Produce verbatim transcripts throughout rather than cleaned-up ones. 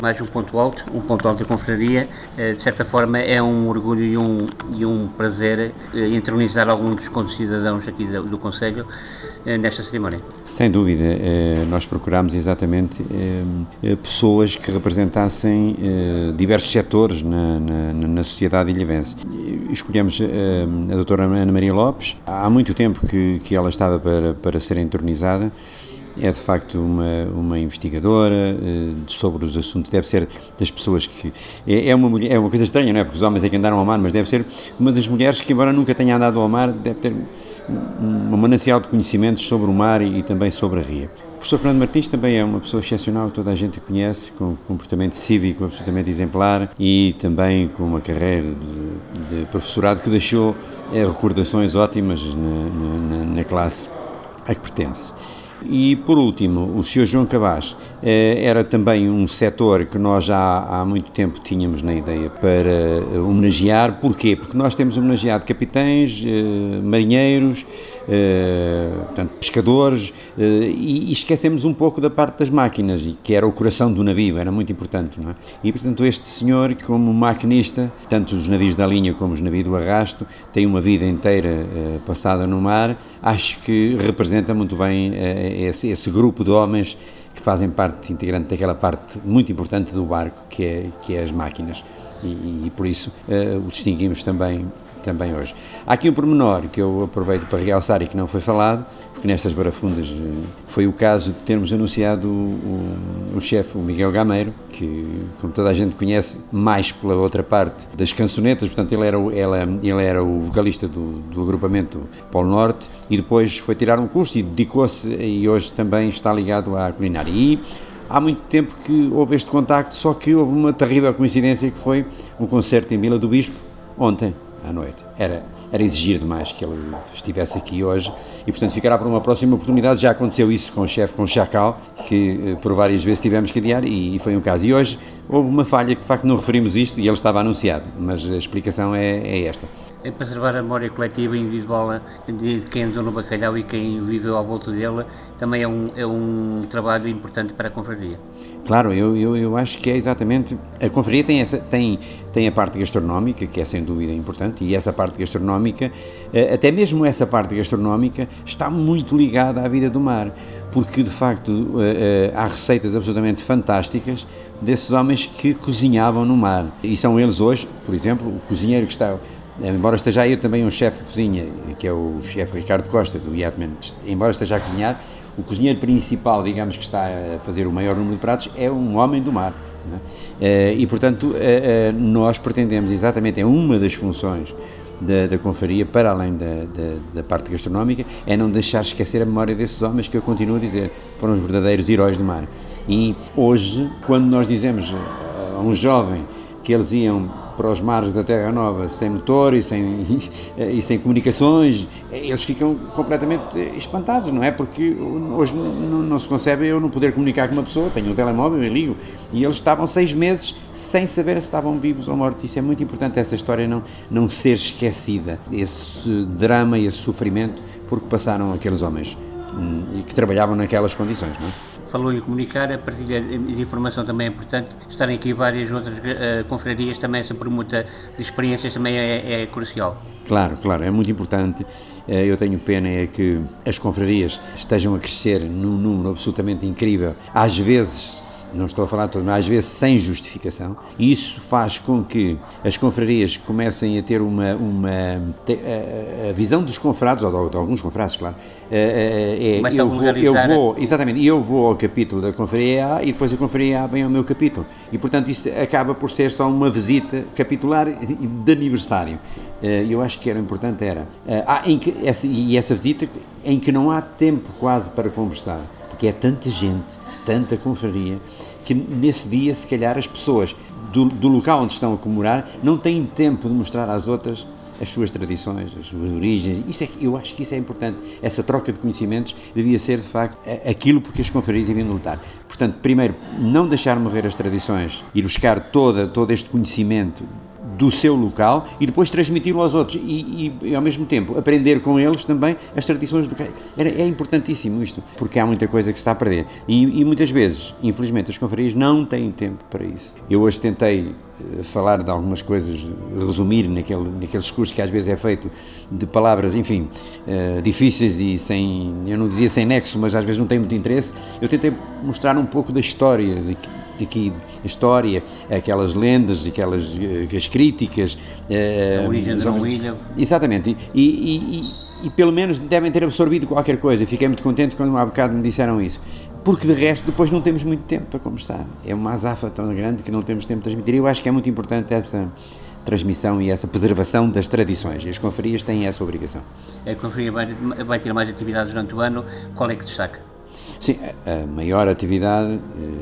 Mais um ponto alto, um ponto alto da confraria, de certa forma é um orgulho e um, e um prazer entronizar alguns dos concidadãos aqui do, do Conselho nesta cerimónia. Sem dúvida, nós procurámos exatamente pessoas que representassem diversos setores na, na, na sociedade ilhavense. Escolhemos a doutora Ana Maria Lopes, há muito tempo que, que ela estava para, para ser entronizada. É de facto uma, uma investigadora uh, sobre os assuntos, deve ser das pessoas que, é, é, uma mulher, é uma coisa estranha, não é? Porque os homens é que andaram ao mar, mas deve ser uma das mulheres que, embora nunca tenha andado ao mar, deve ter um manancial de conhecimentos sobre o mar e, e também sobre a ria. O professor Fernando Martins também é uma pessoa excepcional, toda a gente conhece, com comportamento cívico absolutamente exemplar e também com uma carreira de, de professorado que deixou é, recordações ótimas na, na, na classe a que pertence. E, por último, o senhor João Cabaz eh, era também um setor que nós já há muito tempo tínhamos na ideia para homenagear. Porquê? Porque nós temos homenageado capitães, eh, marinheiros, eh, portanto, pescadores, eh, e, e esquecemos um pouco da parte das máquinas, que era o coração do navio, era muito importante, não é? E, portanto, este senhor, como maquinista, tanto os navios da linha como os navios do arrasto, tem uma vida inteira eh, passada no mar. Acho que representa muito bem uh, esse, esse grupo de homens que fazem parte integrante daquela parte muito importante do barco, que é, que é as máquinas, e, e por isso uh, o distinguimos também, também hoje. Há aqui um pormenor que eu aproveito para realçar e que não foi falado, porque nestas barafundas uh, foi o caso de termos anunciado o, o, o chefe, o Miguel Gameiro, que, como toda a gente conhece, mais pela outra parte das cançonetas, portanto ele era o, ela, ele era o vocalista do, do agrupamento Polo Norte, e depois foi tirar um curso e dedicou-se, e hoje também está ligado à culinária. E há muito tempo que houve este contacto, só que houve uma terrível coincidência que foi um concerto em Vila do Bispo, ontem à noite. Era, era exigir demais que ele estivesse aqui hoje e, portanto, ficará para uma próxima oportunidade. Já aconteceu isso com o chefe, com o Chacal, que por várias vezes tivemos que adiar e, e foi um caso. E hoje houve uma falha que, de facto, não referimos isto e ele estava anunciado, mas a explicação é, é esta. É preservar a memória coletiva e individual de quem andou no bacalhau e quem viveu à volta dele, também é um, é um trabalho importante para a confraria. Claro, eu, eu, eu acho que é exatamente, a confraria tem, essa, tem, tem a parte gastronómica, que é sem dúvida importante, e essa parte gastronómica, até mesmo essa parte gastronómica, está muito ligada à vida do mar, porque de facto há receitas absolutamente fantásticas desses homens que cozinhavam no mar, e são eles hoje, por exemplo, o cozinheiro que está... Embora esteja aí também um chefe de cozinha, que é o chefe Ricardo Costa, do Yatman, embora esteja a cozinhar, o cozinheiro principal, digamos, que está a fazer o maior número de pratos, é um homem do mar. Não é? E, portanto, nós pretendemos exatamente, é uma das funções da, da confraria, para além da, da, da parte gastronómica, é não deixar esquecer a memória desses homens, que eu continuo a dizer, foram os verdadeiros heróis do mar. E hoje, quando nós dizemos a um jovem que eles iam para os mares da Terra Nova sem motor e sem, e sem comunicações, eles ficam completamente espantados, não é? Porque hoje não, não se concebe eu não poder comunicar com uma pessoa, tenho um telemóvel e ligo, e eles estavam seis meses sem saber se estavam vivos ou mortos. Isso é muito importante, essa história não, não ser esquecida, esse drama e esse sofrimento porque passaram aqueles homens e que trabalhavam naquelas condições, não é? Falou em comunicar, a partilha de informação também é importante. Estarem aqui várias outras uh, confrarias, também essa permuta de experiências também é, é crucial. Claro, claro, é muito importante. Eu tenho pena é que as confrarias estejam a crescer num número absolutamente incrível, às vezes, não estou a falar de todo, mas às vezes sem justificação, e isso faz com que as confrarias comecem a ter uma, uma a, a visão dos confrados, ou de, de alguns confrados, claro, é, eu, vou, eu vou, exatamente, eu vou ao capítulo da confraria A e depois a confraria A vem ao meu capítulo, e portanto isso acaba por ser só uma visita capitular de aniversário. Eu acho que era importante, era, ah, em que, essa, e essa visita em que não há tempo quase para conversar, porque é tanta gente, tanta confraria, que nesse dia, se calhar, as pessoas do, do local onde estão a comemorar não têm tempo de mostrar às outras as suas tradições, as suas origens. Isso é, eu acho que isso é importante. Essa troca de conhecimentos devia ser, de facto, aquilo porque as confrarias deviam lutar. Portanto, primeiro, não deixar morrer as tradições, ir buscar toda, todo este conhecimento do seu local e depois transmiti-lo aos outros e, e, e ao mesmo tempo aprender com eles também as tradições locais. Era, é importantíssimo isto, porque há muita coisa que se está a perder e, e muitas vezes, infelizmente, as confrarias não têm tempo para isso. Eu hoje tentei falar de algumas coisas, resumir naquele, naquele discurso que às vezes é feito de palavras, enfim, uh, difíceis e sem, eu não dizia sem nexo, mas às vezes não tem muito interesse. Eu tentei mostrar um pouco da história daqui, a história, aquelas lendas, aquelas uh, as críticas. Uh, a origem de Dom William. Exatamente, e, e, e, e pelo menos devem ter absorvido qualquer coisa. Fiquei muito contente quando há bocado me disseram isso. Porque de resto depois não temos muito tempo para conversar. É uma azafa tão grande que não temos tempo de transmitir. Eu acho que é muito importante essa transmissão e essa preservação das tradições. E as confrarias têm essa obrigação. A confraria vai, vai ter mais atividades durante o ano. Qual é que destaca? Sim, a maior atividade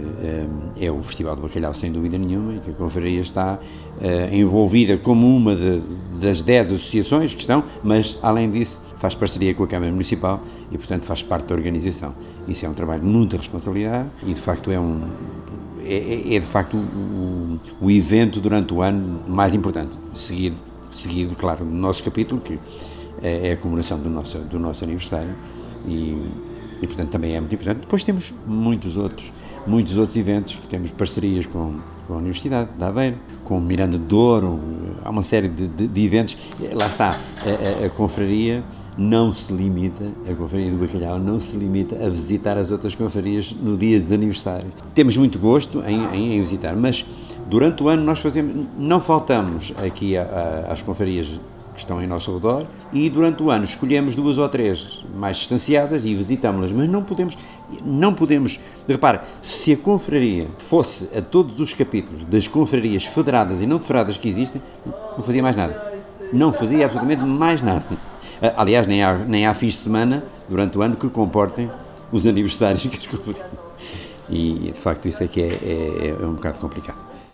é, é o Festival do Bacalhau, sem dúvida nenhuma, e que a confraria está é, envolvida como uma de, das dez associações que estão, mas, além disso, faz parceria com a Câmara Municipal e, portanto, faz parte da organização. Isso é um trabalho de muita responsabilidade e, de facto, é um... É, é de facto o, o evento durante o ano mais importante, seguido, seguido, claro, do nosso capítulo, que é, é a comemoração do nosso, do nosso aniversário e, e, portanto, também é muito importante. Depois temos muitos outros, muitos outros eventos, que temos parcerias com, com a Universidade de Aveiro, com o Miranda de Douro, há uma série de, de, de eventos. Lá está, a, a, a confraria não se limita, a confraria do Bacalhau não se limita a visitar as outras confrarias no dia de aniversário. Temos muito gosto em, em, em visitar, mas durante o ano nós fazemos, não faltamos aqui a, a, às confrarias que estão em nosso redor e durante o ano escolhemos duas ou três mais distanciadas e visitamos-las, mas não podemos, não podemos, repare, se a confraria fosse a todos os capítulos das confrarias federadas e não federadas que existem, não fazia mais nada, não fazia absolutamente mais nada. Aliás, nem há, nem há fins de semana durante o ano que comportem os aniversários que as confrarias. E, de facto, isso é que é, é, é um bocado complicado.